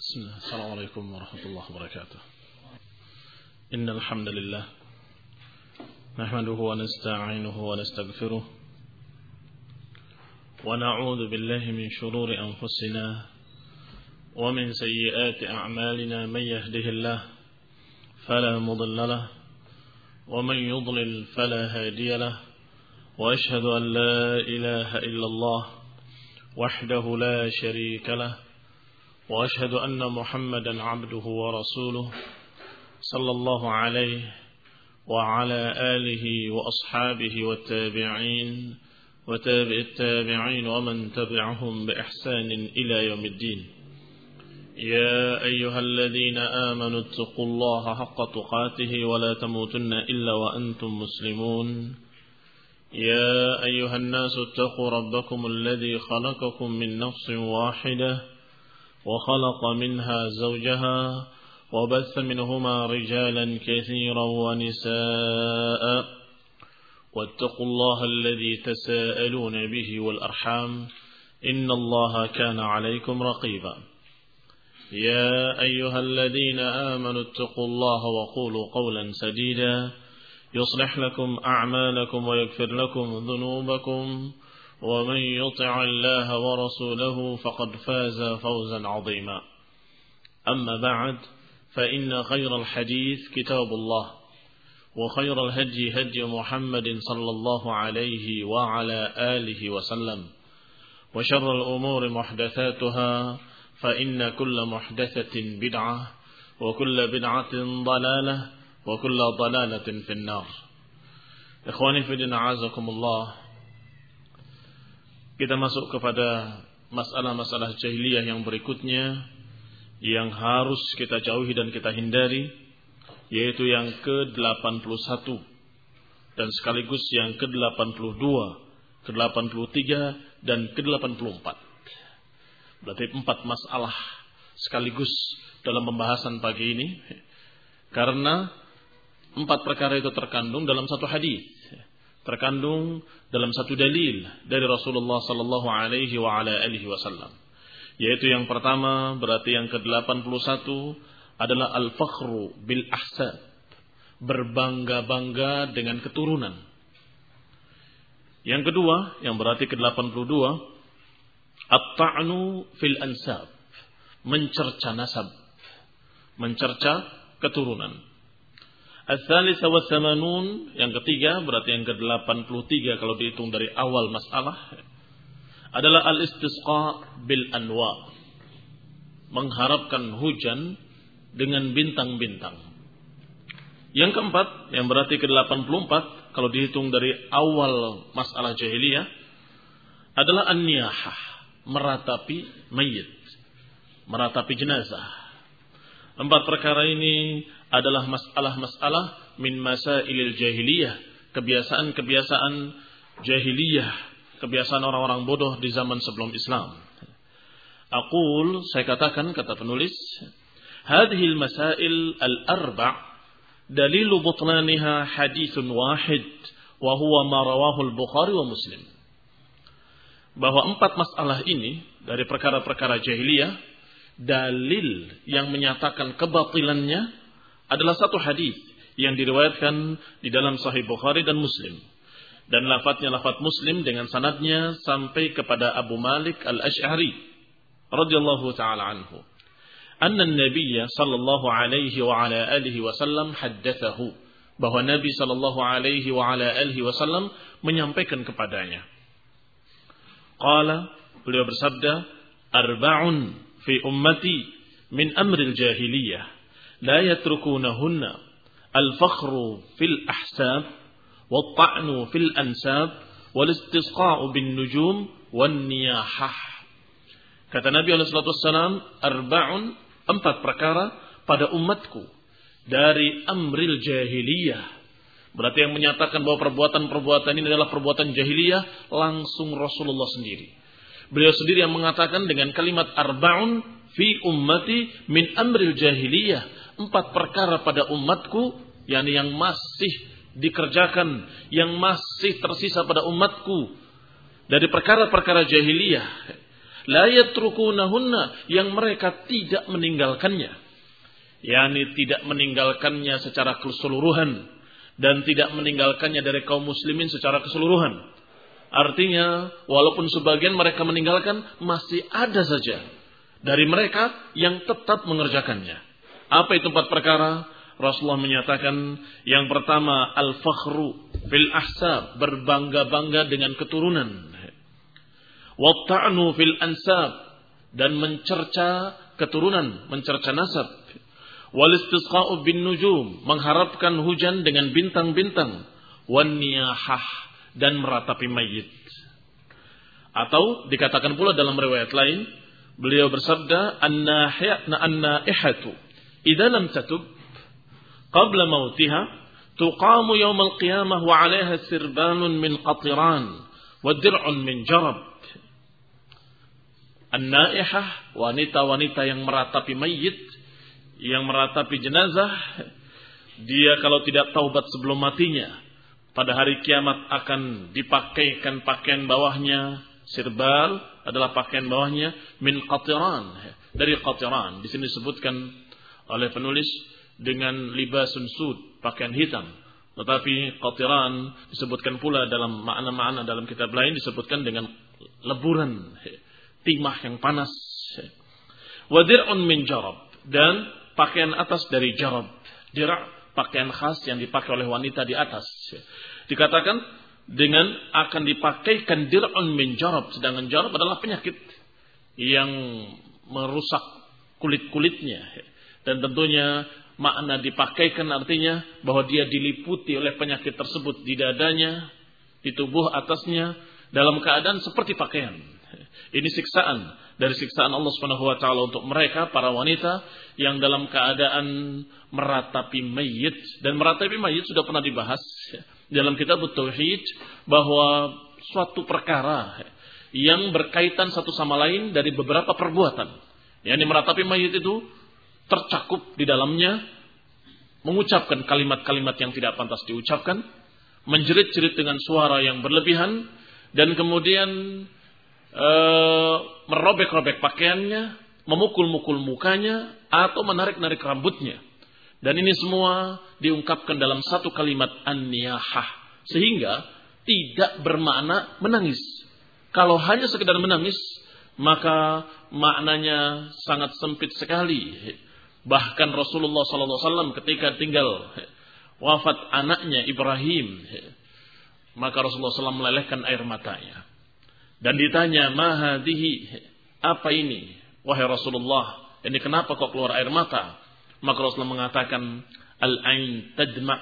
بسم الله. السلام عليكم ورحمة الله وبركاته. إن الحمد لله نحمده ونستعينه ونستغفره ونعوذ بالله من شرور أنفسنا ومن سيئات أعمالنا. من يهده الله فلا مضل له ومن يضلل فلا هادي له، وأشهد أن لا إله إلا الله وحده لا شريك له، وأشهد أن محمدا عبده ورسوله صلى الله عليه وعلى آله وأصحابه والتابعين وتابع التابعين ومن تبعهم بإحسان إلى يوم الدين. يا أيها الذين آمنوا اتقوا الله حق تقاته ولا تموتن إلا وأنتم مسلمون. يا أيها الناس اتقوا ربكم الذي خلقكم من نفس واحدة وخلق منها زوجها وبث منهما رجالا كثيرا ونساء، واتقوا الله الذي تساءلون به والأرحام إن الله كان عليكم رقيبا. يا أيها الذين آمنوا اتقوا الله وقولوا قولا سديدا يصلح لكم أعمالكم ويغفر لكم ذنوبكم، ومن يطع الله ورسوله فقد فاز فوزا عظيما. أما بعد، فإن خير الحديث كتاب الله، وخير الهدي هدي محمد صلى الله عليه وعلى آله وسلم، وشر الأمور محدثاتها، فإن كل محدثة بدعة وكل بدعة ضلالة وكل ضلالة في النار. Ikhwani fi din, a'azakumullah. Kita masuk kepada masalah-masalah jahiliyah yang berikutnya yang harus kita jauhi dan kita hindari, yaitu yang ke-81 dan sekaligus yang ke-82, ke-83 dan ke-84. Berarti 4 masalah sekaligus dalam pembahasan pagi ini, karena 4 perkara itu terkandung dalam satu hadis, terkandung dalam satu dalil dari Rasulullah sallallahu alaihi wa ala alihi wasallam. Yaitu yang pertama, berarti yang ke-81 adalah al-fakhru bil ahsab, berbangga-bangga dengan keturunan. Yang kedua, yang berarti ke-82, at-ta'nu fil ansab, mencerca nasab, mencerca keturunan. Al-thalithah wa thamanun, yang ketiga, berarti yang ke-83 kalau dihitung dari awal masalah, adalah al-istisqa bil anwa, mengharapkan hujan dengan bintang-bintang. Yang keempat, yang berarti ke-84 kalau dihitung dari awal masalah jahiliyah, adalah an-niyahah, meratapi mayit, meratapi jenazah. 4 perkara ini adalah masalah-masalah min masailil jahiliyah, kebiasaan-kebiasaan jahiliyah, kebiasaan orang-orang bodoh di zaman sebelum Islam. Aqul, saya katakan, kata penulis, hadhil masail al-arba' dalilu butlaniha hadithun wahid wa huwa ma rawahu al-Bukhari wa Muslim. Bahwa 4 masalah ini dari perkara-perkara jahiliyah, dalil yang menyatakan kebatilannya adalah satu hadis yang diriwayatkan di dalam Sahih Bukhari dan Muslim, dan lafadznya lafadz Muslim dengan sanadnya sampai kepada Abu Malik Al-Asy'ari radhiyallahu taala anhu, anna an-nabiy sallallahu alaihi wa ala alihi wasallam haddatsahu, bahwa Nabi sallallahu alaihi wa ala alihi wasallam menyampaikan kepadanya. Qala, beliau bersabda, arba'un fi ummati min amril jahiliyah la yatrukunahunna al-fakhru fil ahsab wat-ta'nu fil ansab wal-istisqa'u bin nujum wan niyahah. Kata Nabi alaihi salatu wassalam, arba'un, 4 perkara pada umatku dari amril jahiliyah. Berarti yang menyatakan bahwa perbuatan-perbuatan ini adalah perbuatan jahiliyah langsung Rasulullah sendiri. Beliau sendiri yang mengatakan dengan kalimat arba'un fi ummati min amril jahiliyah, 4 perkara pada umatku, yakni yang masih dikerjakan, yang masih tersisa pada umatku dari perkara-perkara jahiliyah. la yatrukunahunna, yang mereka tidak meninggalkannya. Yani tidak meninggalkannya secara keseluruhan dan tidak meninggalkannya dari kaum muslimin secara keseluruhan. Artinya walaupun sebagian mereka meninggalkan, masih ada saja dari mereka yang tetap mengerjakannya. Apa itu 4 perkara? Rasulullah menyatakan yang pertama al-fakhru fil ahsab, berbangga-bangga dengan keturunan. Watta'nu fil ansab, dan mencerca keturunan, mencerca nasab. Wal istisqa'u bin nujum, mengharapkan hujan dengan bintang-bintang. Wan niyahah, dan meratapi mayit. Atau dikatakan pula dalam riwayat lain, beliau bersabda, an-naihatu idza lam tatub qabla mautiha tuqamu yaumal qiyamah wa 'alaiha sirbanun min qatiran wa dir'un min jarab. An-naihah, wanita-wanita yang meratapi mayit, yang meratapi jenazah, dia kalau tidak taubat sebelum matinya, pada hari kiamat akan dipakaikan pakaian bawahnya, sirbal adalah pakaian bawahnya, min qatiran, dari qatiran. Di sini disebutkan oleh penulis dengan libasun sud, pakaian hitam. Tetapi qatiran disebutkan pula dalam makna-makna dalam kitab lain disebutkan dengan leburan, timah yang panas. Wa dir'un min jarab, dan pakaian atas dari jarab. Dir' pakaian khas yang dipakai oleh wanita di atas. Dikatakan dengan akan dipakaikan dir'un min jarab, sedangkan jarab adalah penyakit yang merusak kulit-kulitnya. Dan tentunya makna dipakaikan artinya bahwa dia diliputi oleh penyakit tersebut di dadanya, di tubuh atasnya, dalam keadaan seperti pakaian. Ini siksaan dari siksaan Allah Subhanahu wa taala untuk mereka para wanita yang dalam keadaan meratapi mayit. Dan meratapi mayit sudah pernah dibahas dalam kitab Tauhid bahwa suatu perkara yang berkaitan satu sama lain dari beberapa perbuatan. Yani meratapi mayit itu tercakup di dalamnya mengucapkan kalimat-kalimat yang tidak pantas diucapkan, menjerit-jerit dengan suara yang berlebihan, dan kemudian merobek-robek pakaiannya, memukul-mukul mukanya, atau menarik-narik rambutnya. Dan ini semua diungkapkan dalam satu kalimat an-niyahah, sehingga tidak bermakna menangis. Kalau hanya sekedar menangis, maka maknanya sangat sempit sekali. Bahkan Rasulullah SAW ketika tinggal wafat anaknya Ibrahim, maka Rasulullah SAW melelehkan air matanya. Dan ditanya, ma hadhihi, apa ini? Wahai Rasulullah, ini kenapa kok keluar air mata? Maka Rasulullah mengatakan, al-ain tadma'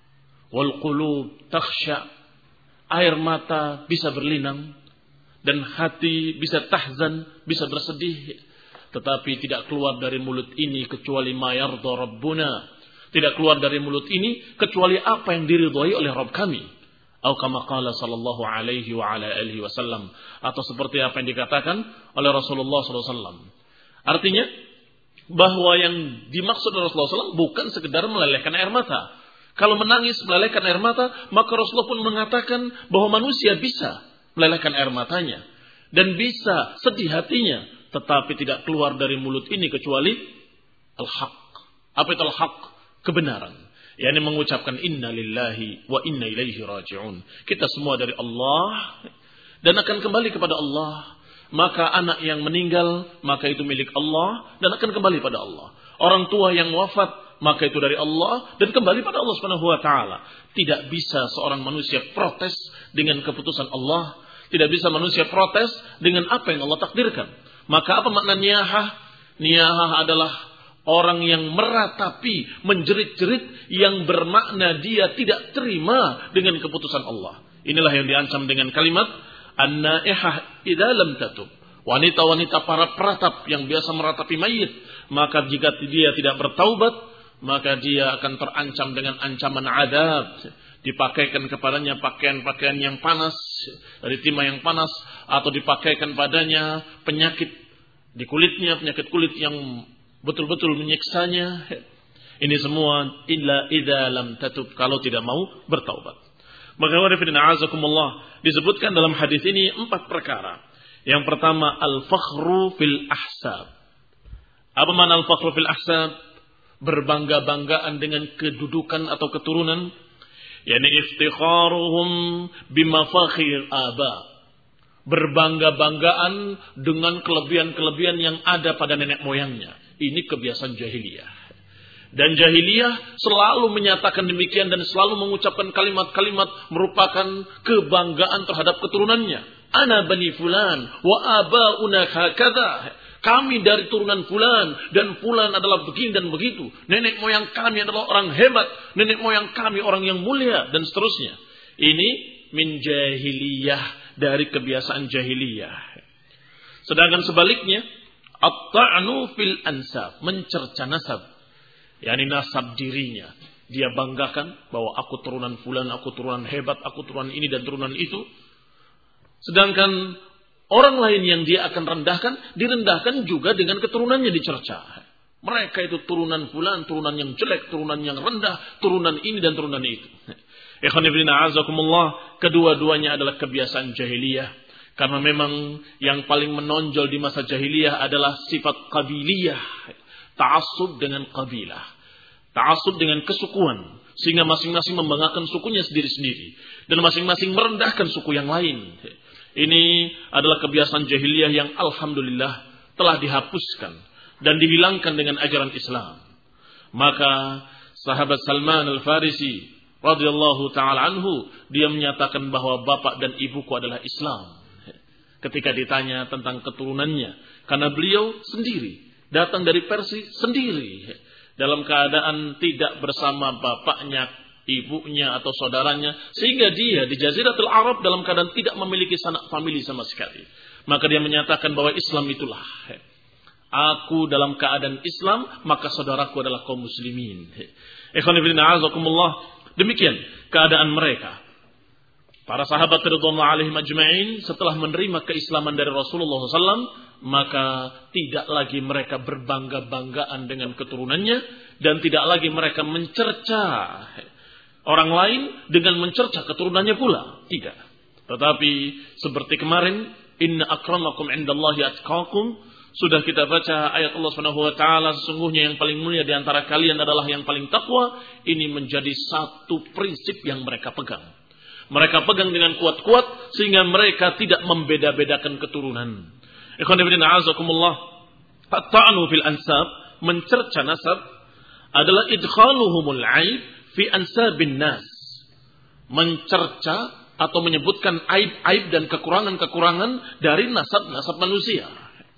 wal qulub takhsha. Air mata bisa berlinang dan hati bisa tahzan, bisa bersedih. Tetapi tidak keluar dari mulut ini kecuali ma yarda rabbuna. Tidak keluar dari mulut ini kecuali apa yang diridhai oleh Rabb kami. Atau kama qala sallallahu alaihi wa ala alihi wasallam, atau seperti apa yang dikatakan oleh Rasulullah sallallahu alaihi wasallam. Artinya bahwa yang dimaksud Rasulullah SAW bukan sekedar melelehkan air mata. Kalau menangis melelehkan air mata, maka Rasulullah pun mengatakan bahwa manusia bisa melelehkan air matanya dan bisa sedih hatinya, tetapi tidak keluar dari mulut ini kecuali al-haq. Apa itu al-haq? Kebenaran. Yani mengucapkan inna lillahi wa inna ilaihi raji'un. Kita semua dari Allah dan akan kembali kepada Allah. Maka anak yang meninggal, maka itu milik Allah dan akan kembali pada Allah. Orang tua yang wafat, maka itu dari Allah dan kembali pada Allah Subhanahu wa taala. Tidak bisa seorang manusia protes dengan keputusan Allah. Tidak bisa manusia protes dengan apa yang Allah takdirkan. Maka apa makna niyahah? Niyahah adalah orang yang meratapi, menjerit-jerit, yang bermakna dia tidak terima dengan keputusan Allah. Inilah yang diancam dengan kalimat an-naihah idza lam tatub. Wanita-wanita para peratap yang biasa meratapi mayit, maka jika dia tidak bertaubat, maka dia akan terancam dengan ancaman adab. Dipakaikan kepadanya pakaian-pakaian yang panas, dari timah yang panas, atau dipakaikan padanya penyakit di kulitnya, penyakit kulit yang betul-betul menyiksanya. Ini semua illa idza lam tatub, kalau tidak mau bertaubat. Maka disebutkan dalam hadis ini 4 perkara Yang pertama, al-fakhru fil ahsab. Apa makna al-fakhru fil ahsab? Berbangga-banggaan dengan kedudukan atau keturunan. Yani iftikharuhum bimafakhir aba. Berbangga-banggaan dengan kelebihan-kelebihan yang ada pada nenek moyangnya. Ini kebiasaan jahiliyah. Dan jahiliyah selalu menyatakan demikian dan selalu mengucapkan kalimat-kalimat merupakan kebanggaan terhadap keturunannya. Ana bani fulan wa abauna hakadha. Kami dari turunan fulan dan fulan adalah begini dan begitu. Nenek moyang kami adalah orang hebat. Nenek moyang kami orang yang mulia dan seterusnya. Ini min jahiliyah, dari kebiasaan jahiliyah. Sedangkan sebaliknya, at-ta'nu fil ansab, mencerca nasab. Yani nasab dirinya. Dia banggakan bahwa aku turunan fulan, aku turunan hebat, aku turunan ini dan turunan itu. Sedangkan orang lain yang dia akan rendahkan, direndahkan juga dengan keturunannya dicerca. Mereka itu turunan fulan, turunan yang jelek, turunan yang rendah, turunan ini dan turunan itu. Ikhwan fillah a'azakumullah, kedua-duanya adalah kebiasaan jahiliyah. Karena memang yang paling menonjol di masa jahiliyah adalah sifat qabiliyah. Ta'assub dengan qabilah. Ta'assub dengan kesukuan. Sehingga masing-masing membanggakan sukunya sendiri-sendiri. Dan masing-masing merendahkan suku yang lain. Ini adalah kebiasaan jahiliyah yang alhamdulillah telah dihapuskan dan dihilangkan dengan ajaran Islam. Maka sahabat Salman Al-Farisi radhiyallahu taala anhu, dia menyatakan bahwa bapak dan ibuku adalah Islam. Ketika ditanya tentang keturunannya, karena beliau sendiri datang dari Persia sendiri dalam keadaan tidak bersama bapaknya, ibunya atau saudaranya, sehingga dia di Jaziratul Arab dalam keadaan tidak memiliki sanak famili sama sekali. Maka dia menyatakan bahwa Islam itulah, aku dalam keadaan Islam, maka saudaraku adalah kaum muslimin. Ikhwan fillah a'azakumullah, demikian keadaan mereka. Para sahabat radhiyallahu alaihim ajma'in setelah menerima keislaman dari Rasulullah SAW, maka tidak lagi mereka berbangga-banggaan dengan keturunannya dan tidak lagi mereka mencerca orang lain dengan mencerca keturunannya pula. Tidak. Tetapi seperti kemarin, inna akramakum indallahi atqakum, sudah kita baca ayat Allah Subhanahu wa taala, sesungguhnya yang paling mulia di antara kalian adalah yang paling takwa. Ini menjadi satu prinsip yang mereka pegang. Mereka pegang dengan kuat-kuat sehingga mereka tidak membeda-bedakan keturunan. Ikhwan fillah a'azakumullah, at-ta'nu fil ansab, mencerca nasab adalah idkhaluhumul 'aib fi ansabin nas. Mencerca atau menyebutkan aib-aib dan kekurangan-kekurangan dari nasab-nasab manusia.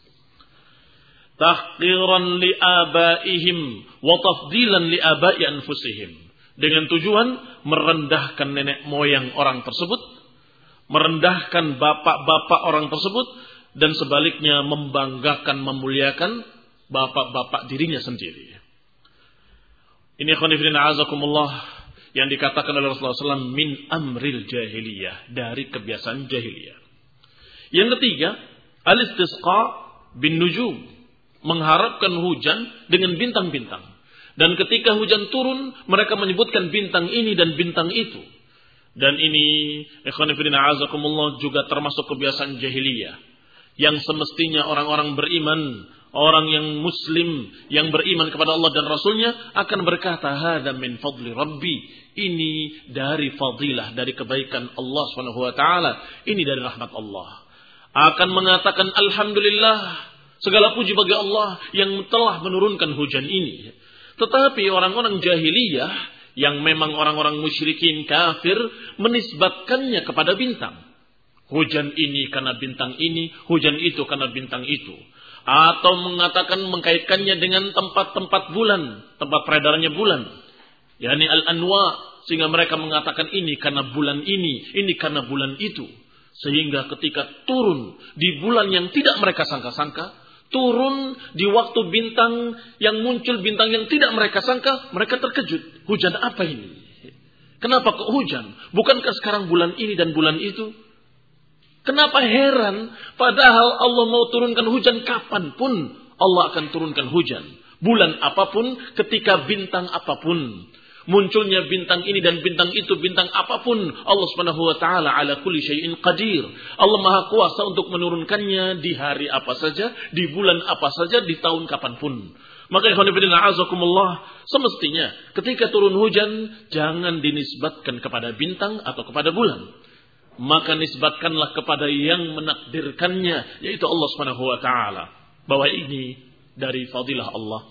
Tahqiran li abaihim wa tafdilan li abai anfusihim. Dengan tujuan merendahkan nenek moyang orang tersebut, merendahkan bapak-bapak orang tersebut, dan sebaliknya membanggakan, memuliakan bapak-bapak dirinya sendiri. Ini khonifidin a'azakumullah yang dikatakan oleh Rasulullah SAW min amril jahiliyah, dari kebiasaan jahiliyah. Yang ketiga, al-istisqa bin nujum, mengharapkan hujan dengan bintang-bintang. Dan ketika hujan turun, mereka menyebutkan bintang ini dan bintang itu. Dan ini ikhwanifidina azakumullah juga termasuk kebiasaan jahiliyah. Yang semestinya orang-orang beriman, orang yang muslim, yang beriman kepada Allah dan Rasulnya akan berkata, hadza min fadli Rabbi. Ini dari fadilah, dari kebaikan Allah SWT. Ini dari rahmat Allah. Akan mengatakan alhamdulillah, segala puji bagi Allah yang telah menurunkan hujan ini. Tetapi orang-orang jahiliyah yang memang orang-orang musyrikin kafir menisbatkannya kepada bintang. Hujan ini karena bintang ini, hujan itu karena bintang itu. Atau mengatakan mengkaitkannya dengan tempat-tempat bulan, tempat peredarannya bulan. yakni al-anwa, sehingga mereka mengatakan ini karena bulan ini karena bulan itu. Sehingga ketika turun di bulan yang tidak mereka sangka-sangka, turun di waktu bintang yang muncul, bintang yang tidak mereka sangka, mereka terkejut. Hujan apa ini? Kenapa kok hujan? Bukankah sekarang bulan ini dan bulan itu? Kenapa heran? Padahal Allah mau turunkan hujan kapanpun Allah akan turunkan hujan. Bulan apapun, ketika bintang apapun. munculnya bintang ini dan bintang itu, bintang apapun, Allah Subhanahu wa taala ala kulli syai'in qadir. Allah Maha Kuasa untuk menurunkannya di hari apa saja, di bulan apa saja, di tahun kapanpun. Maka ikhwan fillah a'azakumullah, semestinya ketika turun hujan jangan dinisbatkan kepada bintang atau kepada bulan. Maka nisbatkanlah kepada yang menakdirkannya, yaitu Allah Subhanahu wa taala. Bahwa ini dari fadilah Allah.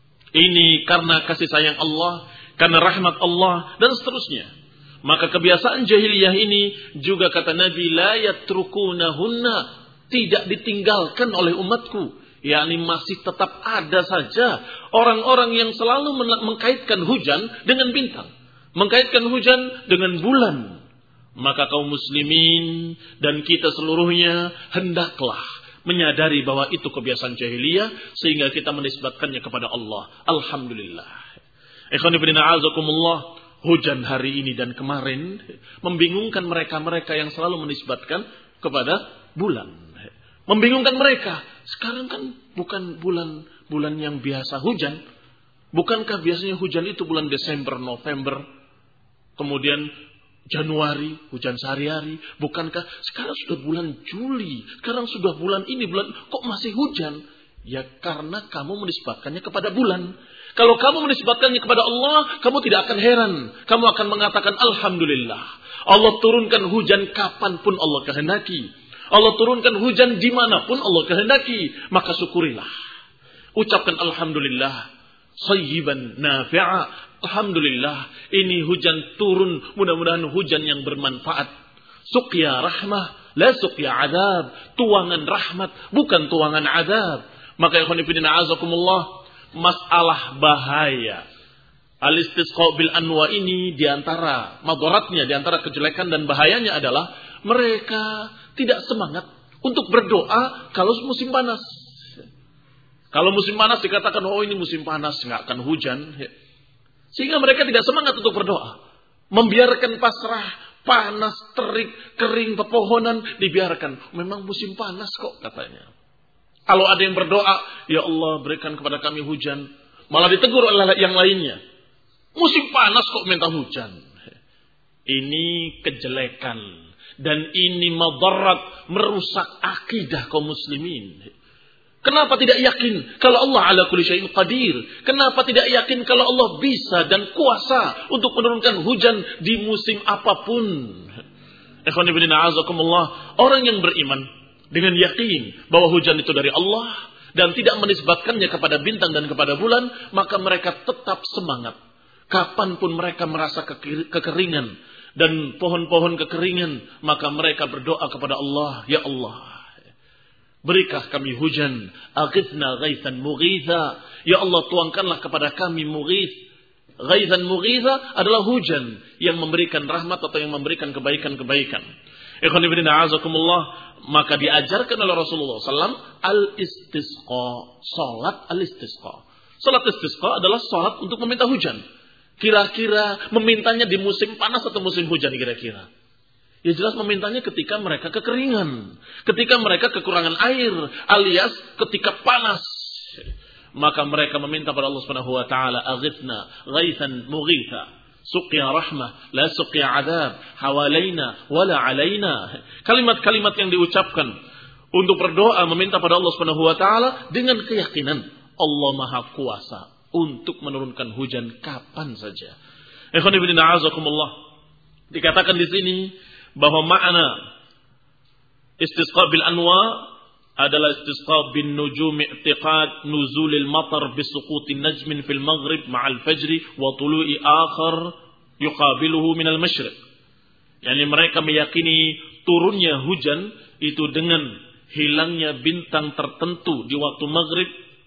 Ini karena kasih sayang Allah, karena rahmat Allah, dan seterusnya. Maka kebiasaan jahiliyah ini juga kata Nabi, la yatrukunahunna, tidak ditinggalkan oleh umatku. yakni masih tetap ada saja orang-orang yang selalu mengkaitkan hujan dengan bintang, mengkaitkan hujan dengan bulan. Maka kaum muslimin dan kita seluruhnya hendaklah menyadari bahwa itu kebiasaan jahiliyah sehingga kita menisbatkannya kepada Allah. Alhamdulillah. Ikhwan fillah a'azakumullah, hujan hari ini dan kemarin membingungkan mereka-mereka yang selalu menisbatkan kepada bulan. Membingungkan mereka. Sekarang kan bukan bulan yang biasa hujan. Bukankah biasanya hujan itu bulan Desember, November, kemudian Januari, hujan sehari-hari. Bukankah sekarang sudah bulan Juli, sekarang sudah bulan ini, kok masih hujan? Ya karena kamu menisbatkannya kepada bulan. Kalau kamu menisbatkannya kepada Allah, kamu tidak akan heran. Kamu akan mengatakan Alhamdulillah. Allah turunkan hujan kapanpun Allah kehendaki. Allah turunkan hujan dimanapun Allah kehendaki. Maka syukurilah. Ucapkan Alhamdulillah. Sayyiban nafi'a. Alhamdulillah, ini hujan turun, mudah-mudahan hujan yang bermanfaat. Suqya rahmah, la suqya adab. Tuangan rahmat, bukan tuangan adab. Maka ikhwan fillah a'azakumullah, masalah bahaya al-istisqa bil anwa ini diantara madaratnya, diantara kejelekan dan bahayanya adalah mereka tidak semangat untuk berdoa kalau musim panas. Kalau musim panas dikatakan, oh ini musim panas, nggak akan hujan. Sehingga mereka tidak semangat untuk berdoa. Membiarkan pasrah, panas, terik, kering, pepohonan, dibiarkan. Memang musim panas kok katanya. Kalau ada yang berdoa, ya Allah berikan kepada kami hujan. Malah ditegur oleh yang lainnya. Musim panas kok minta hujan. Ini kejelekan. Dan ini madarat, merusak akidah kaum muslimin. Kenapa tidak yakin kalau Allah ala kulli syai'in qadir? Kenapa tidak yakin kalau Allah bisa dan kuasa untuk menurunkan hujan di musim apapun? Ikhwan fillah a'azakumullah, orang yang beriman dengan yakin bahwa hujan itu dari Allah dan tidak menisbatkannya kepada bintang dan kepada bulan, maka mereka tetap semangat. Kapanpun mereka merasa kekeringan dan pohon-pohon kekeringan, maka mereka berdoa kepada Allah, ya Allah, berilah kami hujan. Aghithna ghaithan mughitha. Ya Allah, tuangkanlah kepada kami mughith. Ghaithan mughitha adalah hujan yang memberikan rahmat atau yang memberikan kebaikan-kebaikan. Ikhwan fillah a'azakumullah, maka diajarkan oleh Rasulullah SAW al-istisqa, salat al-istisqa. Salat istisqa adalah salat untuk meminta hujan. Kira-kira memintanya di musim panas atau musim hujan kira-kira? Ya jelas memintanya ketika mereka kekeringan. Ketika mereka kekurangan air. Alias ketika panas. Maka mereka meminta pada Allah Subhanahu wa taala, aghithna ghaithan mughitha. Suqya rahmah, la suqya adab. Hawalaina wala alaina. Kalimat-kalimat yang diucapkan untuk berdoa meminta pada Allah Subhanahu wa taala dengan keyakinan Allah Maha Kuasa untuk menurunkan hujan kapan saja. Ikhwan fillah a'azakumullah. Dikatakan di sini bahwa makna istisqa bil anwa adalah istisqa bin nujum i'tiqad nuzulil matar bisuqutin najmin fil maghrib ma'al fajri wa tulu'i akhar yuqabiluhu minal masyriq. Yani mereka meyakini turunnya hujan itu dengan hilangnya bintang tertentu di waktu maghrib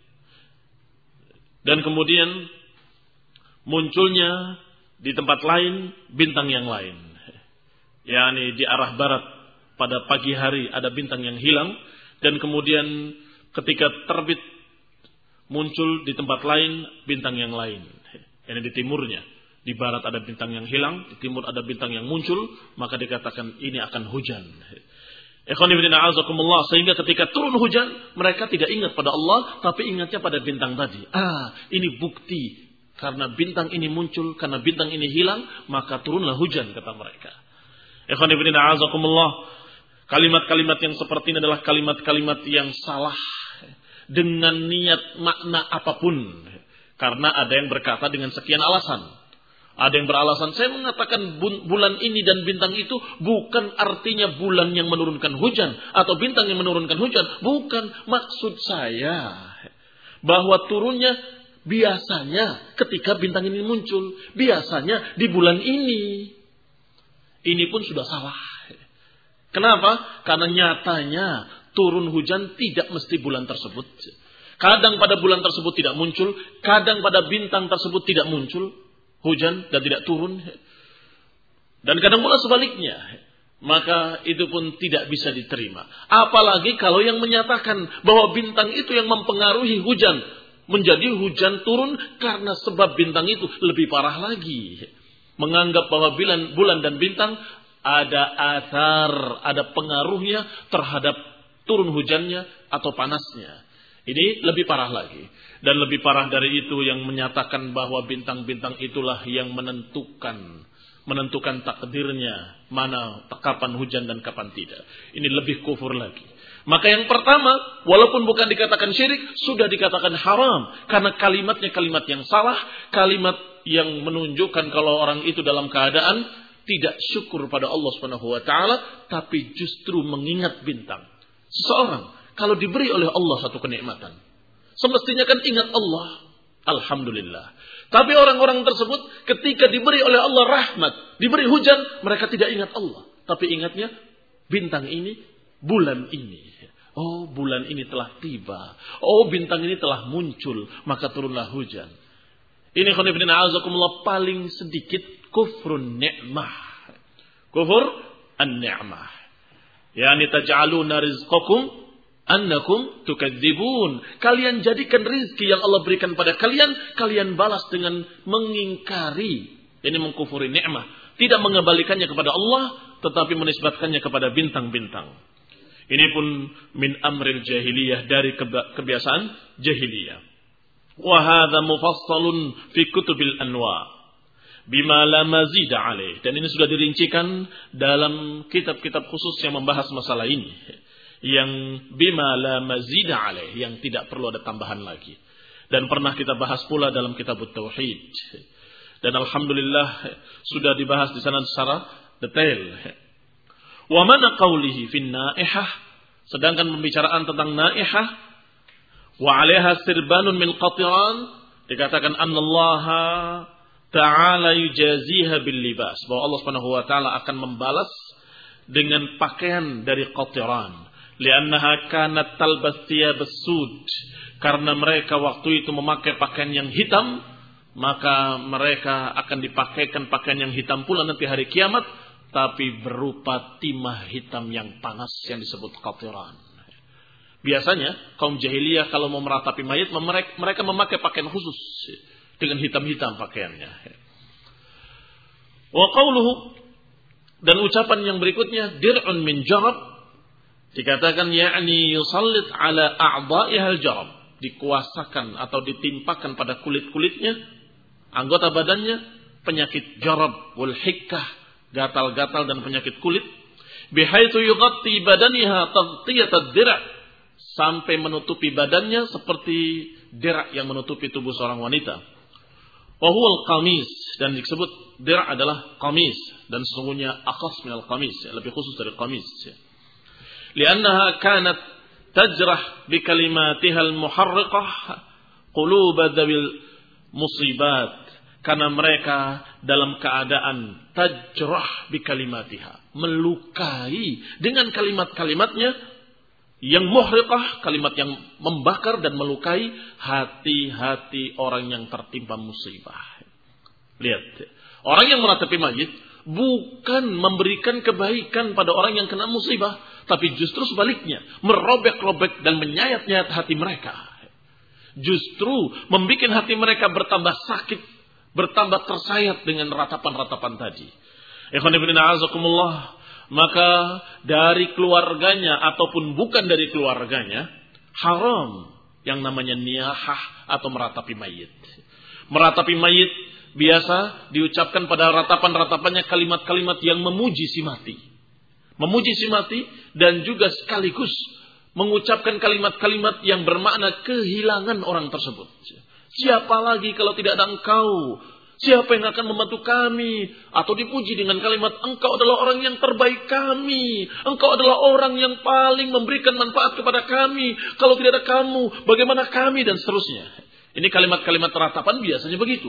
dan kemudian munculnya di tempat lain bintang yang lain. Yani di arah barat pada pagi hari ada bintang yang hilang dan kemudian ketika terbit muncul di tempat lain bintang yang lain. Yani di timurnya, di barat ada bintang yang hilang, di timur ada bintang yang muncul, maka dikatakan ini akan hujan. Ikhwan fillah a'azakumullah, sehingga ketika turun hujan mereka tidak ingat pada Allah tapi ingatnya pada bintang tadi. Ini bukti Karena bintang ini muncul, karena bintang ini hilang, maka turunlah hujan, kata mereka. Ikhwan fillah a'azakumullah. Kalimat-kalimat yang seperti ini adalah kalimat-kalimat yang salah dengan niat makna apapun. Karena ada yang berkata dengan sekian alasan. Ada yang beralasan, saya mengatakan bulan ini dan bintang itu bukan artinya bulan yang menurunkan hujan atau bintang yang menurunkan hujan. Bukan, maksud saya bahwa turunnya biasanya ketika bintang ini muncul. Biasanya di bulan ini. Ini pun sudah salah. Kenapa? Karena nyatanya turun hujan tidak mesti bulan tersebut. Kadang pada bulan tersebut tidak muncul. Kadang pada bintang tersebut tidak muncul hujan dan tidak turun. Dan kadang pula sebaliknya. Maka itu pun tidak bisa diterima. Apalagi kalau yang menyatakan bahwa bintang itu yang mempengaruhi hujan. Menjadi hujan turun karena sebab bintang itu, lebih parah lagi. Menganggap bahwa bulan dan bintang ada athar, ada pengaruhnya terhadap turun hujannya atau panasnya. Ini lebih parah lagi. Dan lebih parah dari itu yang menyatakan bahwa bintang-bintang itulah yang menentukan takdirnya, mana kapan hujan dan kapan tidak. Ini lebih kufur lagi. Maka yang pertama, walaupun bukan dikatakan syirik, sudah dikatakan haram. Karena kalimatnya kalimat yang salah, kalimat yang menunjukkan kalau orang itu dalam keadaan tidak syukur pada Allah Subhanahu wa taala, tapi justru mengingat bintang. Seseorang kalau diberi oleh Allah satu kenikmatan, semestinya kan ingat Allah. Alhamdulillah. Tapi orang-orang tersebut ketika diberi oleh Allah rahmat, diberi hujan, mereka tidak ingat Allah. Tapi ingatnya bintang ini, bulan ini. Oh, bulan ini telah tiba. Oh, bintang ini telah muncul, maka turunlah hujan. Ini khonibina a'azakumullah paling sedikit kufrun ni'mah. Kufur an-ni'mah. Yani taj'aluna rizqakum annakum tukadzibun. Kalian jadikan rizki yang Allah berikan pada kalian, kalian balas dengan mengingkari. Ini mengkufuri nikmah. Tidak mengembalikannya kepada Allah, tetapi menisbatkannya kepada bintang-bintang. Ini pun min amril jahiliyah, dari kebiasaan jahiliyah. Wa hadza mufassalun fi kutubil anwa bima la mazida alaih. Dan ini sudah dirincikan dalam kitab-kitab khusus yang membahas masalah ini. Yang bima la mazida alaih, yang tidak perlu ada tambahan lagi. Dan pernah kita bahas pula dalam kitab Tauhid. Dan alhamdulillah sudah dibahas di sana secara detail. Wa mana qawlihi fin naihah, sedangkan pembicaraan tentang naihah wa 'alaiha sirbanun min qatiran, dikatakan annallaha ta'ala yujaziha bil libas, bahwa Allah Subhanahu wa taala akan membalas dengan pakaian dari qatiran. Liannaha kanat talbas thiyabas sud, karena mereka waktu itu memakai pakaian yang hitam, maka mereka akan dipakaikan pakaian yang hitam pula nanti hari kiamat, tapi berupa timah hitam yang panas yang disebut qatiran. Biasanya kaum jahiliyah kalau mau meratapi mayit, mereka memakai pakaian khusus dengan hitam-hitam pakaiannya. Wa qawluhu, dan ucapan yang berikutnya, dir'un min jarab, dikatakan yakni yusallit ala a'dha'iha al-jarab, dikuasakan atau ditimpakan pada kulit-kulitnya, anggota badannya, penyakit jarab wal hikkah, gatal-gatal dan penyakit kulit, bihaitsu yughatti badaniha taghtiyat ad-dir', sampai menutupi badannya seperti dir' yang menutupi tubuh seorang wanita. Wa huwa al-qamis, dan disebut dir' adalah qamis, dan sesungguhnya akhas minal qamis, lebih khusus dari qamis. Liannaha kanat tajrah bi kalimatiha al-muharriqah qulub dzawil musibat, karena mereka dalam keadaan tajrah bi kalimatiha, melukai dengan kalimat-kalimatnya yang muhriqah, kalimat yang membakar dan melukai hati-hati orang yang tertimpa musibah. Lihat, orang yang meratapi mayit bukan memberikan kebaikan pada orang yang kena musibah, tapi justru sebaliknya, merobek-robek dan menyayat-nyayat hati mereka. Justru membuat hati mereka bertambah sakit, bertambah tersayat dengan ratapan-ratapan tadi. Ikhwan fillah a'azakumullah, maka dari keluarganya ataupun bukan dari keluarganya, haram yang namanya niyahah atau meratapi mayit. Meratapi mayit biasa diucapkan pada ratapan-ratapannya kalimat-kalimat yang memuji si mati. Memuji si mati dan juga sekaligus mengucapkan kalimat-kalimat yang bermakna kehilangan orang tersebut. Siapa lagi kalau tidak ada engkau? Siapa yang akan membantu kami? Atau dipuji dengan kalimat, engkau adalah orang yang terbaik kami. Engkau adalah orang yang paling memberikan manfaat kepada kami. Kalau tidak ada kamu, bagaimana kami? Dan seterusnya. Ini kalimat-kalimat ratapan biasanya begitu.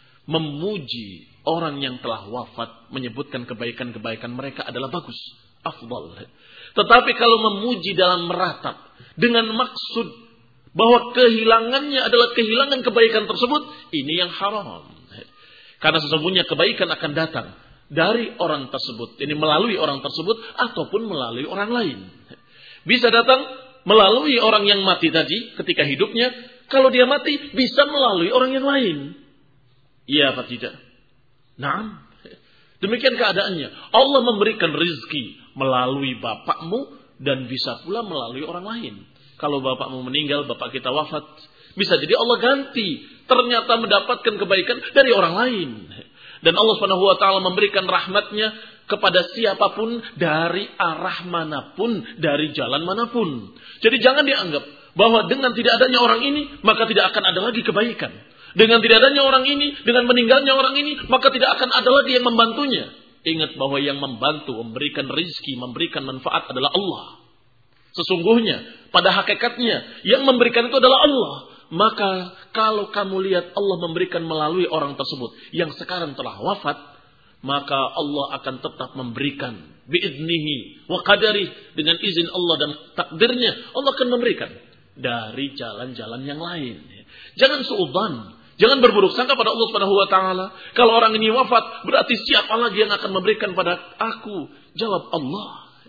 Memuji orang yang telah wafat, menyebutkan kebaikan-kebaikan mereka adalah bagus. Afdal. Tetapi kalau memuji dalam meratap, dengan maksud bahwa kehilangannya adalah kehilangan kebaikan tersebut, ini yang haram. Karena sesungguhnya kebaikan akan datang dari orang tersebut. Ini melalui orang tersebut ataupun melalui orang lain. Bisa datang melalui orang yang mati tadi ketika hidupnya. Kalau dia mati bisa melalui orang yang lain. Iya apa tidak? Nah, demikian keadaannya. Allah memberikan rizki melalui bapakmu dan bisa pula melalui orang lain. Kalau bapakmu meninggal, bapak kita wafat, bisa jadi Allah ganti. Ternyata mendapatkan kebaikan dari orang lain. Dan Allah SWT memberikan rahmatnya kepada siapapun dari arah manapun, dari jalan manapun. Jadi jangan dianggap bahwa dengan tidak adanya orang ini, maka tidak akan ada lagi kebaikan. Dengan tidak adanya orang ini, dengan meninggalnya orang ini, maka tidak akan ada lagi yang membantunya. Ingat bahwa yang membantu, memberikan rizki, memberikan manfaat adalah Allah. Sesungguhnya, pada hakikatnya, yang memberikan itu adalah Allah. Maka kalau kamu lihat Allah memberikan melalui orang tersebut yang sekarang telah wafat, maka Allah akan tetap memberikan biiznihi wa qadari, dengan izin Allah dan takdirnya Allah akan memberikan dari jalan-jalan yang lain. Jangan suudzon, jangan berburuk sangka pada Allah Subhanahu wa taala. Kalau orang ini wafat, berarti siapa lagi yang akan memberikan pada aku? Jawab Allah.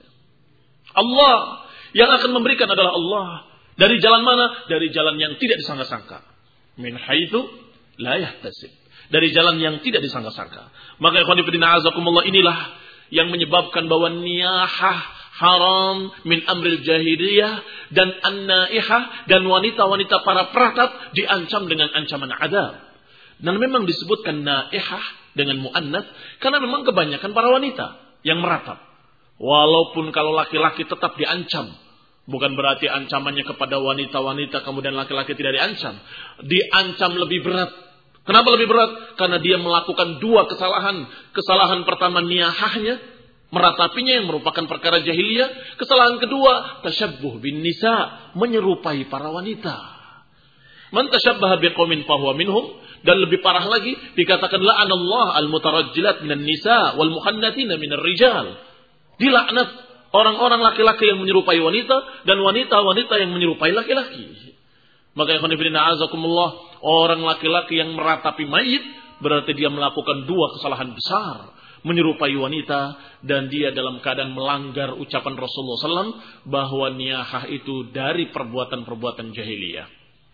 Allah yang akan memberikan adalah Allah. Dari jalan mana? Dari jalan yang tidak disangka-sangka. Min haitsu la yahtasib. Dari jalan yang tidak disangka-sangka. Maka ikhwan fillah azakumullah, inilah yang menyebabkan bahwa niyahah haram min amril jahiliyah, dan an-naihah dan wanita-wanita para peratap diancam dengan ancaman adab. Dan memang disebutkan naihah dengan muannats karena memang kebanyakan para wanita yang meratap. Walaupun kalau laki-laki tetap diancam, bukan berarti ancamannya kepada wanita-wanita kemudian laki-laki tidak diancam. Diancam lebih berat. Kenapa lebih berat? Karena dia melakukan dua kesalahan. Kesalahan pertama niyahahnya, meratapinya yang merupakan perkara jahiliyah. Kesalahan kedua, tasyabbuh bin nisa, menyerupai para wanita. Man tasyabbaha biqaumin fahuwa minhum. Dan lebih parah lagi, dikatakan la'anallah al-mutarajjilat minan nisa wal muhannatina minar rijal. Dilaknat orang-orang laki-laki yang menyerupai wanita dan wanita-wanita yang menyerupai laki-laki. Maka ikhwan fillah azakumullah, orang laki-laki yang meratapi mayit berarti dia melakukan dua kesalahan besar, menyerupai wanita dan dia dalam keadaan melanggar ucapan Rasulullah SAW bahwa niyahah itu dari perbuatan-perbuatan jahiliyah.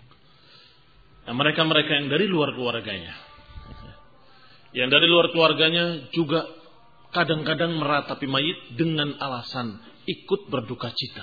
Nah, mereka-mereka yang dari luar keluarganya, yang dari luar keluarganya juga kadang-kadang meratapi mayit dengan alasan ikut berduka cita.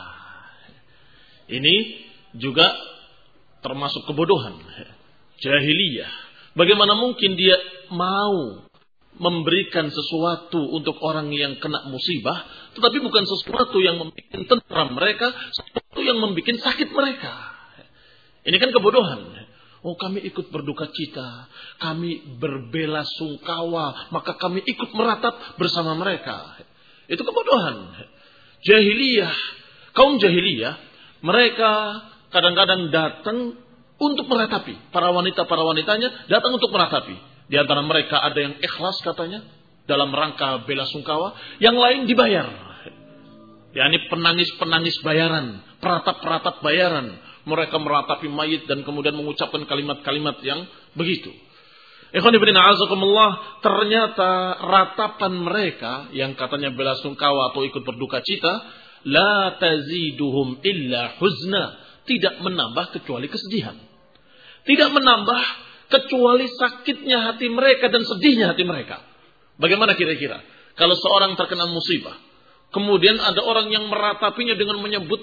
Ini juga termasuk kebodohan jahiliyah. Bagaimana mungkin dia mau memberikan sesuatu untuk orang yang kena musibah, tetapi bukan sesuatu yang membuat tentram mereka, sesuatu yang membuat sakit mereka. Ini kan kebodohan. Oh, kami ikut berduka cita, kami berbela sungkawa, maka kami ikut meratap bersama mereka. Itu kebodohan. Jahiliyah, kaum jahiliyah, mereka kadang-kadang datang untuk meratapi. Para wanitanya datang untuk meratapi. Di antara mereka ada yang ikhlas katanya, dalam rangka bela sungkawa, yang lain dibayar. yakni penangis-penangis bayaran, peratap-peratap bayaran. Mereka meratapi mayit dan kemudian mengucapkan kalimat-kalimat yang begitu. Ikhwan fillah a'azakumullah, ternyata ratapan mereka yang katanya bela sungkawa atau ikut berduka cita, la taziduhum illa huzna, tidak menambah kecuali kesedihan. Tidak menambah kecuali sakitnya hati mereka dan sedihnya hati mereka. Bagaimana kira-kira kalau seorang terkena musibah, kemudian ada orang yang meratapinya dengan menyebut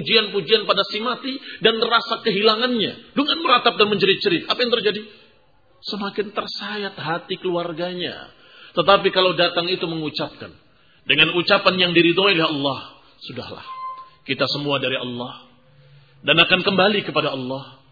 pujian-pujian pada si mati dan rasa kehilangannya dengan meratap dan menjerit-jerit, apa yang terjadi? semakin tersayat hati keluarganya. Tetapi kalau datang itu mengucapkan dengan ucapan yang diridhoi oleh Allah, sudahlah, kita semua dari Allah dan akan kembali kepada Allah.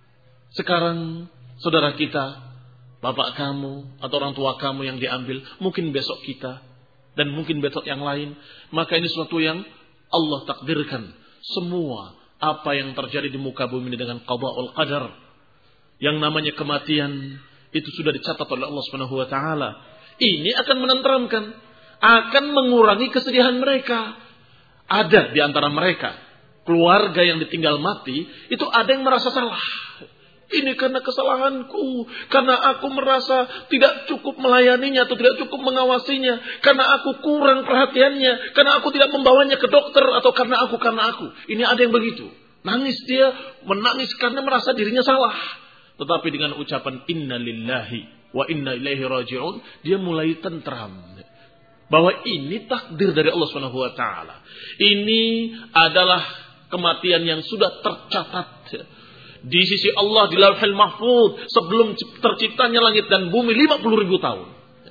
Sekarang saudara kita, bapak kamu atau orang tua kamu yang diambil, mungkin besok kita dan mungkin besok yang lain. Maka ini sesuatu yang Allah takdirkan. Semua apa yang terjadi di muka bumi ini dengan qada'ul qadar, yang namanya kematian, itu sudah dicatat oleh Allah Subhanahu wa taala. Ini akan menenteramkan, akan mengurangi kesedihan mereka. Ada di antara mereka keluarga yang ditinggal mati, itu ada yang merasa salah. Ini karena kesalahanku, karena aku merasa tidak cukup melayaninya atau tidak cukup mengawasinya, karena aku kurang perhatiannya, karena aku tidak membawanya ke dokter, atau karena aku. Ini ada yang begitu. Nangis dia, menangis karena merasa dirinya salah. Tetapi dengan ucapan inna lillahi wa inna ilaihi raji'un, dia mulai tentram bahwa ini takdir dari Allah Subhanahu wa taala. Ini adalah kematian yang sudah tercatat di sisi Allah di Lauhul Mahfuz sebelum terciptanya langit dan bumi 50.000 tahun.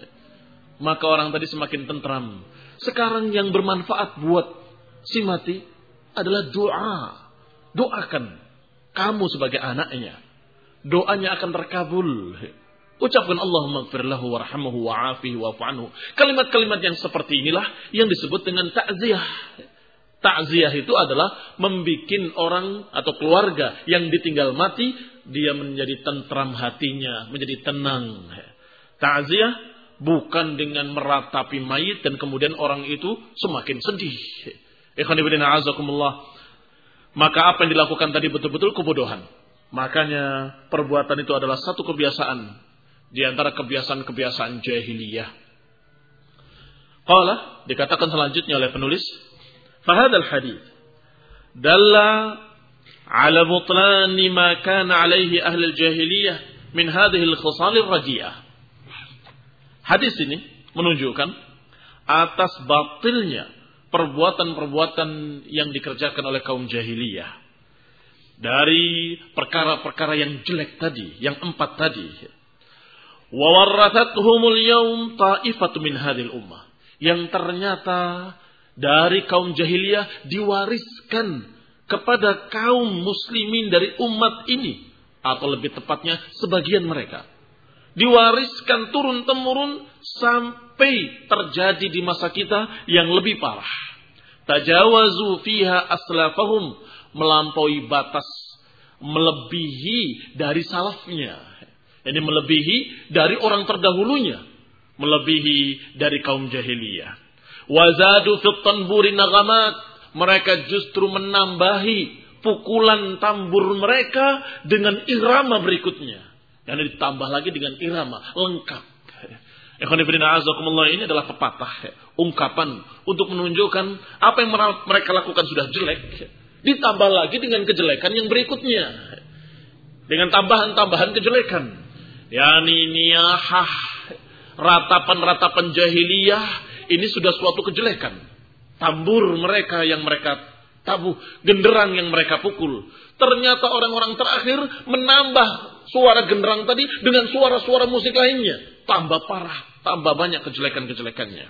Maka orang tadi semakin tentram. Sekarang yang bermanfaat buat si mati adalah doa. Doakan kamu sebagai anaknya. Doanya akan terkabul. Ucapkan Allahumma ighfir lahu warhamhu wa'afihi wa'fu anhu. Kalimat-kalimat yang seperti inilah yang disebut dengan ta'ziyah. Ta'ziyah itu adalah membikin orang atau keluarga yang ditinggal mati, dia menjadi tentram hatinya, menjadi tenang. Ta'ziyah bukan dengan meratapi mayit dan kemudian orang itu semakin sedih. Ikhwan fillah a'azakumullah. Maka apa yang dilakukan tadi betul-betul kebodohan. Makanya perbuatan itu adalah satu kebiasaan di antara kebiasaan-kebiasaan jahiliyah. Qala, dikatakan selanjutnya oleh penulis, fahadal hadits dalla ala butlani ma kana alaihi ahli al-jahiliyah min hadhihi al-khisal ar-radi'ah. Hadis ini menunjukkan atas batilnya perbuatan-perbuatan yang dikerjakan oleh kaum jahiliyah dari perkara-perkara yang jelek tadi, yang 4 tadi. Wa warathathumul yawm ta'ifatu min hadhil ummah, yang ternyata dari kaum jahiliyah diwariskan kepada kaum muslimin dari umat ini, atau lebih tepatnya sebagian mereka diwariskan turun-temurun sampai terjadi di masa kita yang lebih parah. Tajawazu fiha aslafahum, melampaui batas, melebihi dari salafnya. Ini melebihi dari orang terdahulunya, melebihi dari kaum jahiliyah. Wazadu fit tanburi nagamat, mereka justru menambahi pukulan tambur mereka dengan irama berikutnya. Dan ditambah lagi dengan irama lengkap. Ikhwan fillah a'azakumullah, ini adalah pepatah, ungkapan untuk menunjukkan apa yang mereka lakukan sudah jelek, ditambah lagi dengan kejelekan yang berikutnya, dengan tambahan-tambahan kejelekan. Yani niyahah, ratapan-ratapan jahiliyah, ini sudah suatu kejelekan. Tambur mereka yang mereka tabuh, genderang yang mereka pukul. Ternyata orang-orang terakhir menambah suara genderang tadi dengan suara-suara musik lainnya. Tambah parah, tambah banyak kejelekan-kejelekannya.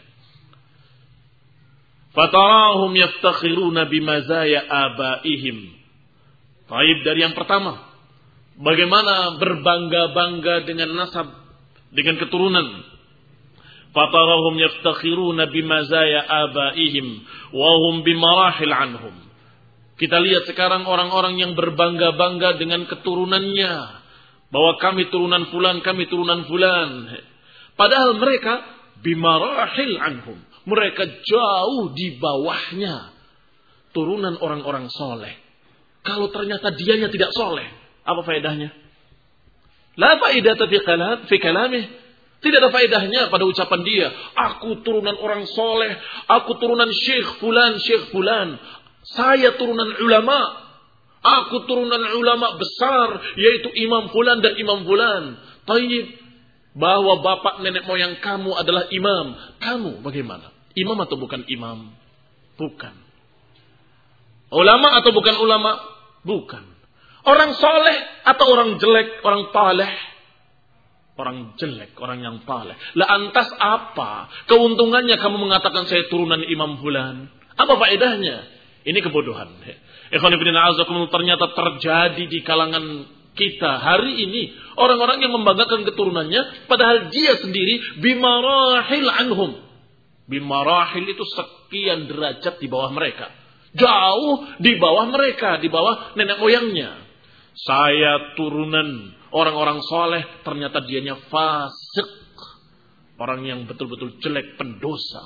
Fatarahum yaftakhiruna bimazaya abaihim. Taib dari yang pertama, bagaimana berbangga-bangga dengan nasab, dengan keturunan. Fatarahum yaftakhiruna bimazaya abaihim wa hum bimarahil anhum. Kita lihat sekarang orang-orang yang berbangga-bangga dengan keturunannya, bahwa kami turunan fulan, kami turunan fulan. Padahal mereka bimarahil anhum, mereka jauh di bawahnya turunan orang-orang soleh. Kalau ternyata dianya tidak soleh, apa faedahnya? La faedata fi kalamih. Tidak ada faedahnya pada ucapan dia. Aku turunan orang soleh, aku turunan syekh fulan. Saya turunan ulama. Aku turunan ulama besar, yaitu Imam fulan dan Imam fulan. Taib, bahwa bapak nenek moyang kamu adalah imam. Kamu bagaimana? Imam atau bukan imam? Bukan. Ulama atau bukan ulama? Bukan. Orang soleh atau orang jelek, orang taleh? Orang jelek, orang yang paleh. Lah antas apa keuntungannya kamu mengatakan saya turunan Imam Fulan? Apa faedahnya? Ini kebodohan. Ikhwan fillah azakumullah, ternyata terjadi di kalangan kita hari ini. Orang-orang yang membanggakan keturunannya, padahal dia sendiri bimarahil anhum. Bimarahil itu sekian derajat di bawah mereka. Jauh di bawah mereka, di bawah nenek moyangnya. Saya turunan orang-orang soleh, ternyata dianya fasik. Orang yang betul-betul jelek, pendosa.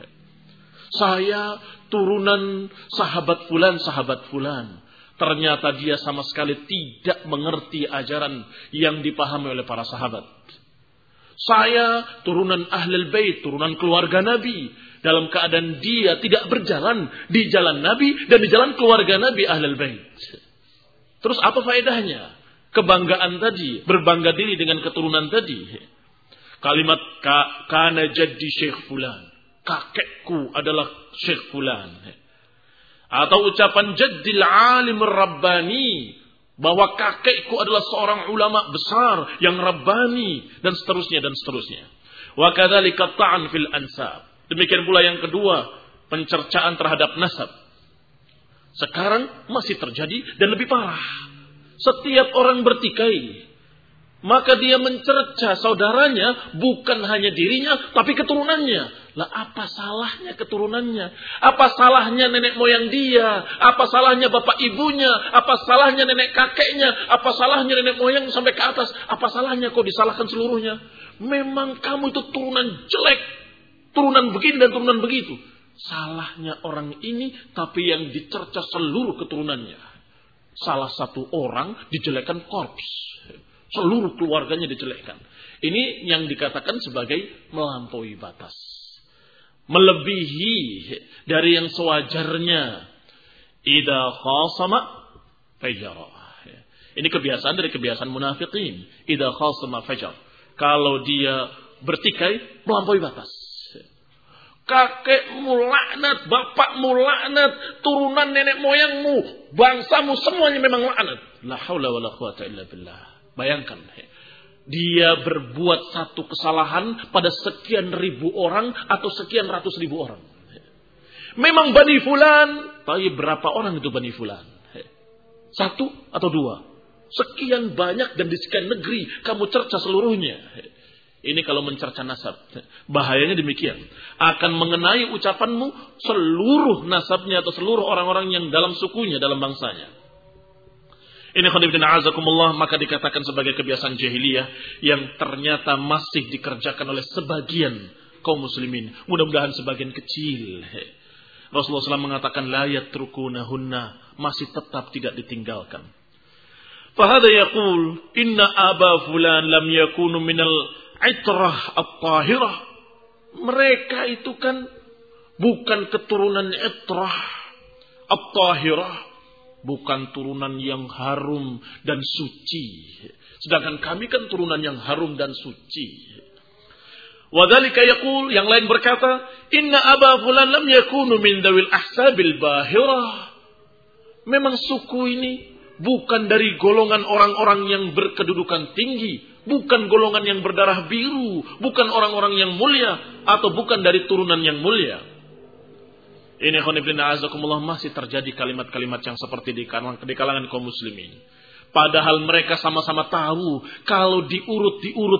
Saya turunan sahabat fulan. Ternyata dia sama sekali tidak mengerti ajaran yang dipahami oleh para sahabat. Saya turunan Ahlul Bait, turunan keluarga Nabi. Dalam keadaan dia tidak berjalan di jalan Nabi dan di jalan keluarga Nabi Ahlul Bait. Terus apa faedahnya? Kebanggaan tadi, berbangga diri dengan keturunan tadi. Kalimat kana jaddi Syekh Fulan. Kakekku adalah Syekh Fulan. Atau ucapan jaddil alim rabbani. Bahwa kakekku adalah seorang ulama besar yang rabbani. Dan seterusnya, dan seterusnya. Wa kadzalika ta'an fil ansab. Demikian pula yang kedua, pencercaan terhadap nasab. Sekarang masih terjadi dan lebih parah. Setiap orang bertikai, maka dia mencerca saudaranya, bukan hanya dirinya, tapi keturunannya. Lah apa salahnya keturunannya? Apa salahnya nenek moyang dia? Apa salahnya bapak ibunya? Apa salahnya nenek kakeknya? Apa salahnya nenek moyang sampai ke atas? Apa salahnya kok disalahkan seluruhnya? Memang kamu itu turunan jelek, turunan begini dan turunan begitu. Salahnya orang ini, tapi yang dicerca seluruh keturunannya. Salah satu orang dijelekkan korps. Seluruh keluarganya dijelekkan. Ini yang dikatakan sebagai melampaui batas. Melebihi dari yang sewajarnya. Idza khasama fajara. Ini kebiasaan dari kebiasaan munafikin. Idza khasama fajar. Kalau dia bertikai, melampaui batas. Kakekmu laknat, bapakmu laknat, turunan nenek moyangmu, bangsamu semuanya memang laknat. La haula wala quwata illa billah. Bayangkan, dia berbuat satu kesalahan pada sekian ribu orang atau sekian ratus ribu orang. Memang Bani Fulan, tapi berapa orang itu Bani Fulan? Satu atau dua? Sekian banyak dan di sekian negeri kamu cerca seluruhnya. Ini kalau mencerca nasab. Bahayanya demikian. Akan mengenai ucapanmu seluruh nasabnya atau seluruh orang-orang yang dalam sukunya, dalam bangsanya. Ini khonibdina azakumullah, maka dikatakan sebagai kebiasaan jahiliyah yang ternyata masih dikerjakan oleh sebagian kaum muslimin. Mudah-mudahan sebagian kecil. Rasulullah SAW mengatakan la yatrukunahunna, masih tetap tidak ditinggalkan. Fahada yaqul inna aba fulan lam yakunu minal itrah at-tahirah. Mereka itu kan bukan keturunan itrah at-tahirah, bukan turunan yang harum dan suci. Sedangkan kami kan turunan yang harum dan suci. Wadzalika yaqul, yang lain berkata, inna aba fulan lam yakunu min dawil ahsabil bahirah. Memang suku ini bukan dari golongan orang-orang yang berkedudukan tinggi, bukan golongan yang berdarah biru, bukan orang-orang yang mulia, atau bukan dari turunan yang mulia. Ini khonibdina azakumullah, masih terjadi kalimat-kalimat yang seperti di kalangan kaum muslimin. Padahal mereka sama-sama tahu kalau diurut,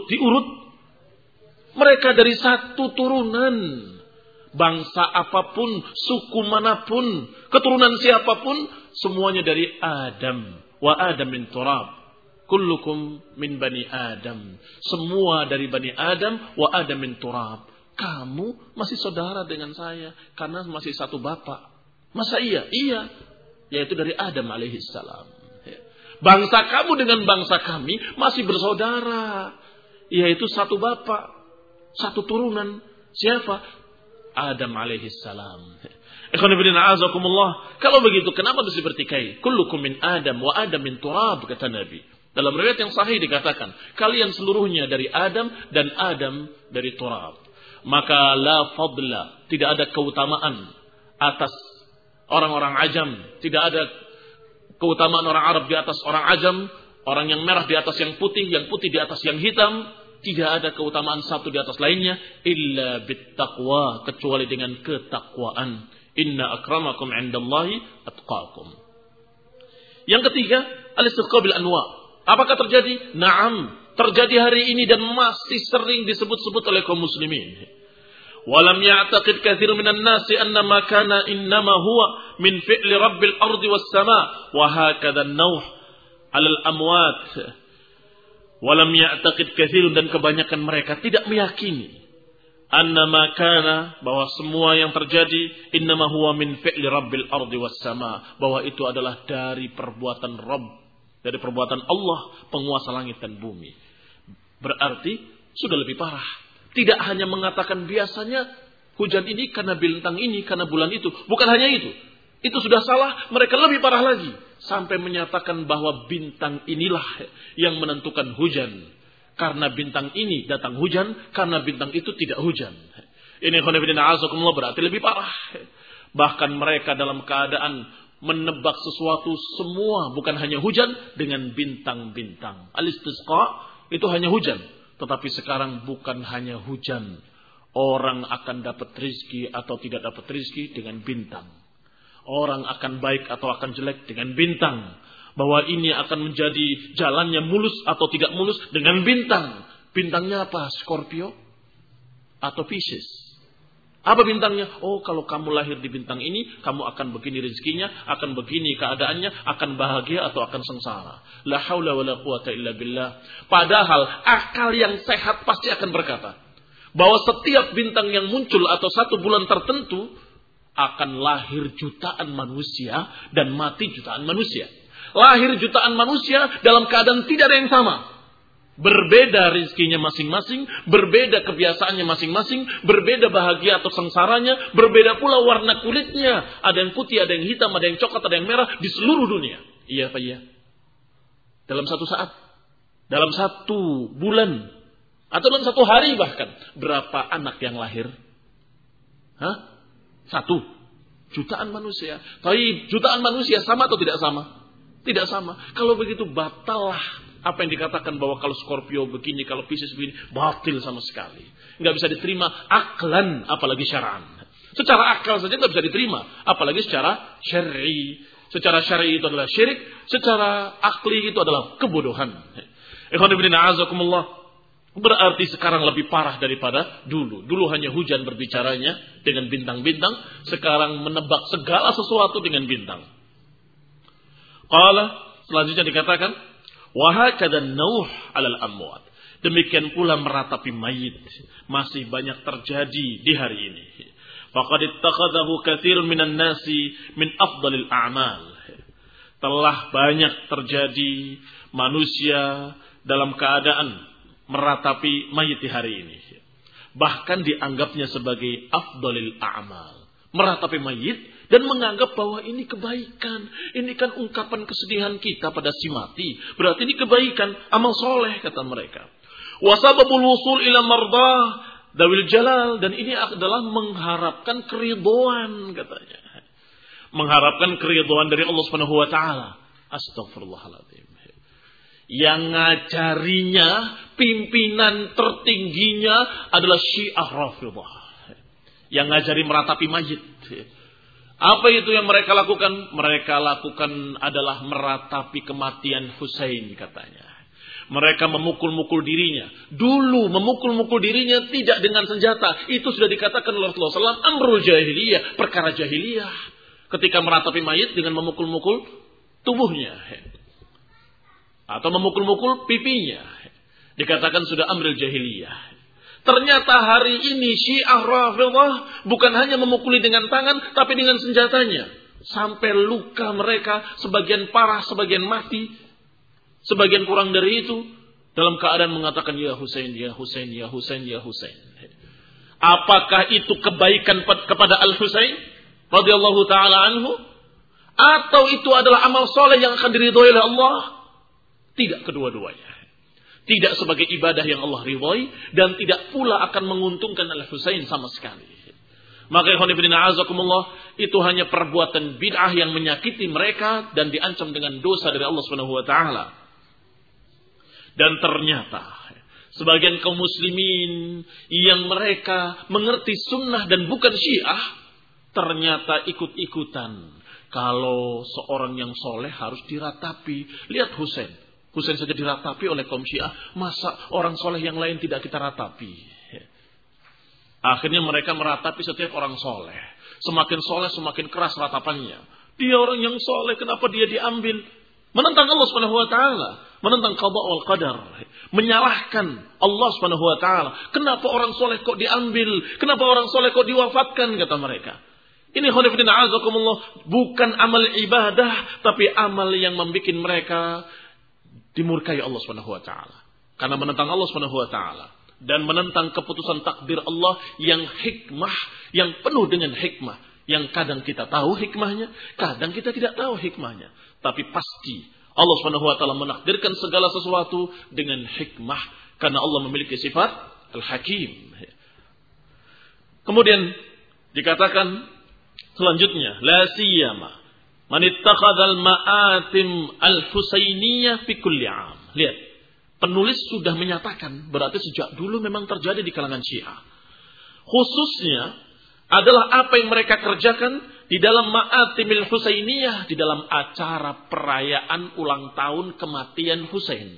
mereka dari satu turunan. Bangsa apapun, suku manapun, keturunan siapapun, semuanya dari Adam. Wa Adam min turab. Kullukum min bani Adam. Semua dari bani Adam. Wa Adam min turab. Kamu masih saudara dengan saya karena masih satu bapak. Masa iya? Iya. Yaitu dari Adam alaihissalam. Bangsa kamu dengan bangsa kami masih bersaudara. Yaitu satu bapak. Satu turunan. Siapa? Adam alaihissalam. Ikhwanifidina azakumullah. Kalau begitu kenapa mesti bertikai? Kullukum min Adam wa Adam min turab, kata Nabi. Dalam riwayat yang sahih dikatakan, kalian seluruhnya dari Adam dan Adam dari turab. Maka la fadla, tidak ada keutamaan atas orang-orang ajam. Tidak ada keutamaan orang Arab di atas orang ajam. Orang yang merah di atas yang putih di atas yang hitam. Tidak ada keutamaan satu di atas lainnya illa bittaqwa, kecuali dengan ketakwaan. Inna akramakum 'indallahi atqakum. Yang ketiga, al-istiqqa bil anwa. Apakah terjadi? Naam, terjadi hari ini dan masih sering disebut-sebut oleh kaum muslimin. Walam ya'taqid katsirun minan nasi anna ma kana innama huwa min fi'li rabbil ardi was sama wa hakadha an-nawh 'ala al-amwat. Walam ya'taqid katsirun, dan kebanyakan mereka tidak meyakini annama kana, bahwa semua yang terjadi innama huwa min fi'li rabbil ardi was sama, bahwa itu adalah dari perbuatan Rabb, dari perbuatan Allah penguasa langit dan bumi. Berarti sudah lebih parah. Tidak hanya mengatakan biasanya hujan ini karena bintang ini, karena bulan itu. Bukan hanya itu. Itu sudah salah, mereka lebih parah lagi. Sampai menyatakan bahwa bintang inilah yang menentukan hujan. Karena bintang ini datang hujan, karena bintang itu tidak hujan. Ini khonifidina azakumullah, berarti lebih parah. Bahkan mereka dalam keadaan menebak sesuatu semua, bukan hanya hujan, dengan bintang-bintang. Al-istisqa itu hanya hujan. Tetapi sekarang bukan hanya hujan. Orang akan dapat rizki atau tidak dapat rizki dengan bintang. Orang akan baik atau akan jelek dengan bintang. Bahwa ini akan menjadi jalannya mulus atau tidak mulus dengan bintang. Bintangnya apa? Scorpio atau Pisces? Apa bintangnya? Oh, kalau kamu lahir di bintang ini, kamu akan begini rezekinya, akan begini keadaannya, akan bahagia atau akan sengsara. La haula wala quwata illa billah. Padahal akal yang sehat pasti akan berkata bahwa setiap bintang yang muncul atau satu bulan tertentu akan lahir jutaan manusia dan mati jutaan manusia. Lahir jutaan manusia dalam keadaan tidak ada yang sama. Berbeda rizkinya masing-masing, berbeda kebiasaannya masing-masing, berbeda bahagia atau sengsaranya, berbeda pula warna kulitnya. Ada yang putih, ada yang hitam, ada yang coklat, ada yang merah di seluruh dunia. Iya Pak, iya. Dalam satu saat, dalam satu bulan, atau dalam satu hari bahkan. Berapa anak yang lahir? Hah? 1 jutaan manusia. Tapi jutaan manusia sama atau tidak sama? Tidak sama. Kalau begitu batallah apa yang dikatakan bahwa kalau Scorpio begini, kalau Pisces begini, batil sama sekali. Nggak bisa diterima aklan, apalagi syar'an. Secara akal saja nggak bisa diterima, apalagi secara syar'i. Secara syar'i itu adalah syirik, secara akli itu adalah kebodohan. Ikhwan fillah a'azakumullah. Berarti sekarang lebih parah daripada dulu. Dulu hanya hujan berbicaranya dengan bintang-bintang, sekarang menebak segala sesuatu dengan bintang. Qala, selanjutnya dikatakan, wa hakadha an-nawh 'alal amwat. Demikian pula meratapi mayit masih banyak terjadi di hari ini. Faqad ittakhadhahu katsirun minan nasi min afdalil a'mal. Telah banyak terjadi manusia dalam keadaan meratapi mayit di hari ini. Bahkan dianggapnya sebagai afdalil a'mal. Meratapi mayit dan menganggap bahwa ini kebaikan. Ini kan ungkapan kesedihan kita pada si mati. Berarti ini kebaikan, amal soleh kata mereka. Wasababul wusul ila mardah dawil jalal. Dan ini adalah mengharapkan keridhaan katanya. Mengharapkan keridhaan dari Allah Subhanahu wa taala. Astagfirullahaladzim. Yang ngajarinya, pimpinan tertingginya adalah Syiah Rafidhah. Yang ngajari meratapi mayit. Apa itu yang mereka lakukan? Mereka lakukan adalah meratapi kematian Husain katanya. Mereka memukul-mukul dirinya. Dulu memukul-mukul dirinya tidak dengan senjata. Itu sudah dikatakan oleh Rasulullah SAW. Amrul jahiliyah. Perkara jahiliyah. Ketika meratapi mayit dengan memukul-mukul tubuhnya. Atau memukul-mukul pipinya. Dikatakan sudah amrul jahiliyah. Ternyata hari ini Syiah Rafidhah bukan hanya memukuli dengan tangan, tapi dengan senjatanya. Sampai luka mereka, sebagian parah, sebagian mati. Sebagian kurang dari itu, dalam keadaan mengatakan, Ya Husain, Ya Husain, Ya Husain, Ya Husain. Apakah itu kebaikan kepada Al-Husain? Radhiyallahu ta'ala anhu? Atau itu adalah amal soleh yang akan diridhoi oleh Allah? Tidak kedua-duanya. Tidak sebagai ibadah yang Allah ridhai dan tidak pula akan menguntungkan Al-Husain sama sekali. Maka ikhwan fillah a'azakumullah, itu hanya perbuatan bid'ah yang menyakiti mereka dan diancam dengan dosa dari Allah Subhanahu wa taala. Dan ternyata sebagian kaum muslimin yang mereka mengerti sunnah dan bukan Syiah, ternyata ikut-ikutan. Kalau seorang yang soleh harus diratapi. Lihat Husain. Husain saja diratapi oleh kaum Syiah. Masa orang soleh yang lain tidak kita ratapi? Akhirnya mereka meratapi setiap orang soleh. Semakin soleh semakin keras ratapannya. Dia orang yang soleh, kenapa dia diambil? Menentang Allah Subhanahu wa taala, menentang qada wal qadar, menyalahkan Allah Subhanahu wa taala. Kenapa orang soleh kok diambil? Kenapa orang soleh kok diwafatkan, kata mereka. Ini khonifidina azakumullah, bukan amal ibadah, tapi amal yang membuat mereka dimurkai Allah Subhanahu wa taala. Karena menentang Allah Subhanahu wa taala dan menentang keputusan takdir Allah yang hikmah, yang penuh dengan hikmah, yang kadang kita tahu hikmahnya, kadang kita tidak tahu hikmahnya. Tapi pasti Allah Subhanahu wa taala menakdirkan segala sesuatu dengan hikmah karena Allah memiliki sifat Al-Hakim. Kemudian dikatakan selanjutnya, la siyama man ittakhadha al-ma'atim al-husainiyah fi kulli 'am. Lihat, penulis sudah menyatakan berarti sejak dulu memang terjadi di kalangan Syiah. Khususnya adalah apa yang mereka kerjakan di dalam Ma'atimil Husainiyah, di dalam acara perayaan ulang tahun kematian Husain.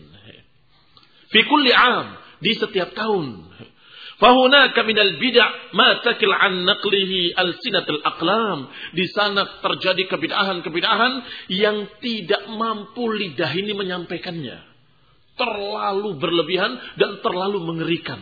Fi kulli 'am, di setiap tahun. Fahunaka minal bid'ah ma takil an naqlihi alsinatul aqlam. Di sana terjadi kebid'ahan-kebid'ahan yang tidak mampu lidah ini menyampaikannya. Terlalu berlebihan dan terlalu mengerikan.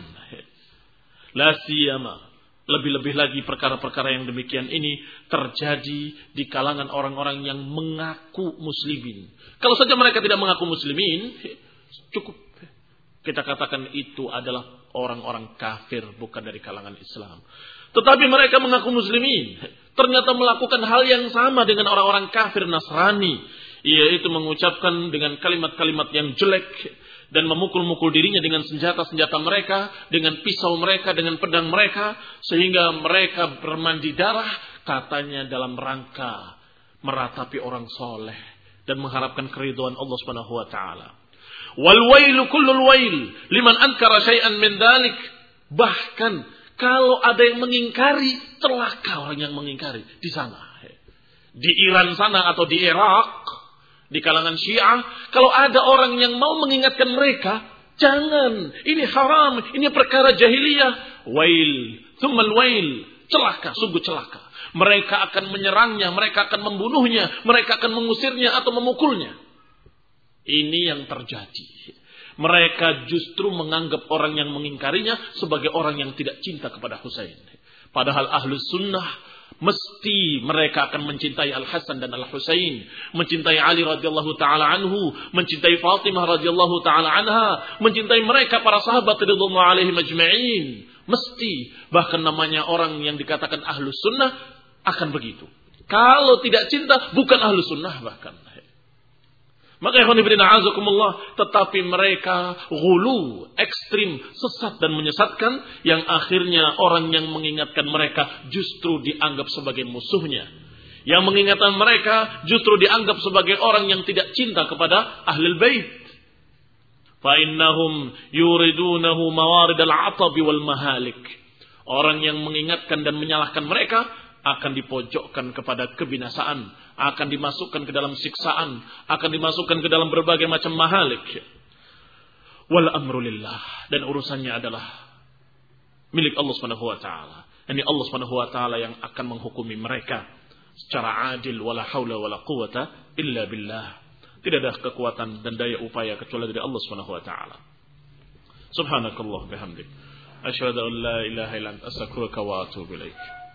La siyama, lebih-lebih lagi perkara-perkara yang demikian ini terjadi di kalangan orang-orang yang mengaku muslimin. Kalau saja mereka tidak mengaku muslimin, cukup kita katakan itu adalah orang-orang kafir, bukan dari kalangan Islam. Tetapi mereka mengaku muslimin, ternyata melakukan hal yang sama dengan orang-orang kafir Nasrani, yaitu mengucapkan dengan kalimat-kalimat yang jelek dan memukul-mukul dirinya dengan senjata-senjata mereka, dengan pisau mereka, dengan pedang mereka, sehingga mereka bermandi darah, katanya dalam rangka meratapi orang soleh dan mengharapkan keridhaan Allah Subhanahu wa taala. Wal wailu kullul wail liman ankara syai'an min dzalik. Bahkan kalau ada yang mengingkari, celaka orang yang mengingkari di sana. Di Iran sana atau di Irak, di kalangan Syiah, kalau ada orang yang mau mengingatkan mereka, jangan, ini haram, ini perkara jahiliyah. Wail, thummal wail, celaka, sungguh celaka. Mereka akan menyerangnya, mereka akan membunuhnya, mereka akan mengusirnya atau memukulnya. Ini yang terjadi. Mereka justru menganggap orang yang mengingkarinya sebagai orang yang tidak cinta kepada Husain. Padahal Ahlus Sunnah mesti mereka akan mencintai Al-Hasan dan Al-Husain, mencintai Ali radhiyallahu taala anhu, mencintai Fatimah radhiyallahu taala anha, mencintai mereka para sahabat radhiyallahu alaihim ajma'in. Mesti, bahkan namanya orang yang dikatakan Ahlus Sunnah akan begitu. Kalau tidak cinta bukan Ahlus Sunnah bahkan. Maka ikhwan fillah azakumullah, tetapi mereka ghulu, ekstrim, sesat dan menyesatkan, yang akhirnya orang yang mengingatkan mereka justru dianggap sebagai musuhnya. Yang mengingatkan mereka justru dianggap sebagai orang yang tidak cinta kepada Ahlul Bait. Fa innahum yuridunahu mawarid al-'atab wal mahalik. Orang yang mengingatkan dan menyalahkan mereka akan dipojokkan kepada kebinasaan, akan dimasukkan ke dalam siksaan, akan dimasukkan ke dalam berbagai macam mahalik. Wal amru lillah, dan urusannya adalah milik Allah Subhanahu wa taala. Ini Allah Subhanahu wa taala yang akan menghukumi mereka secara adil, wala haula wala quwata illa billah. Tidak ada kekuatan dan daya upaya kecuali dari Allah Subhanahu wa taala. Subhanakallah bihamdik, asyhadu an la ilaha illa anta astaghfiruka wa atubu ilaik.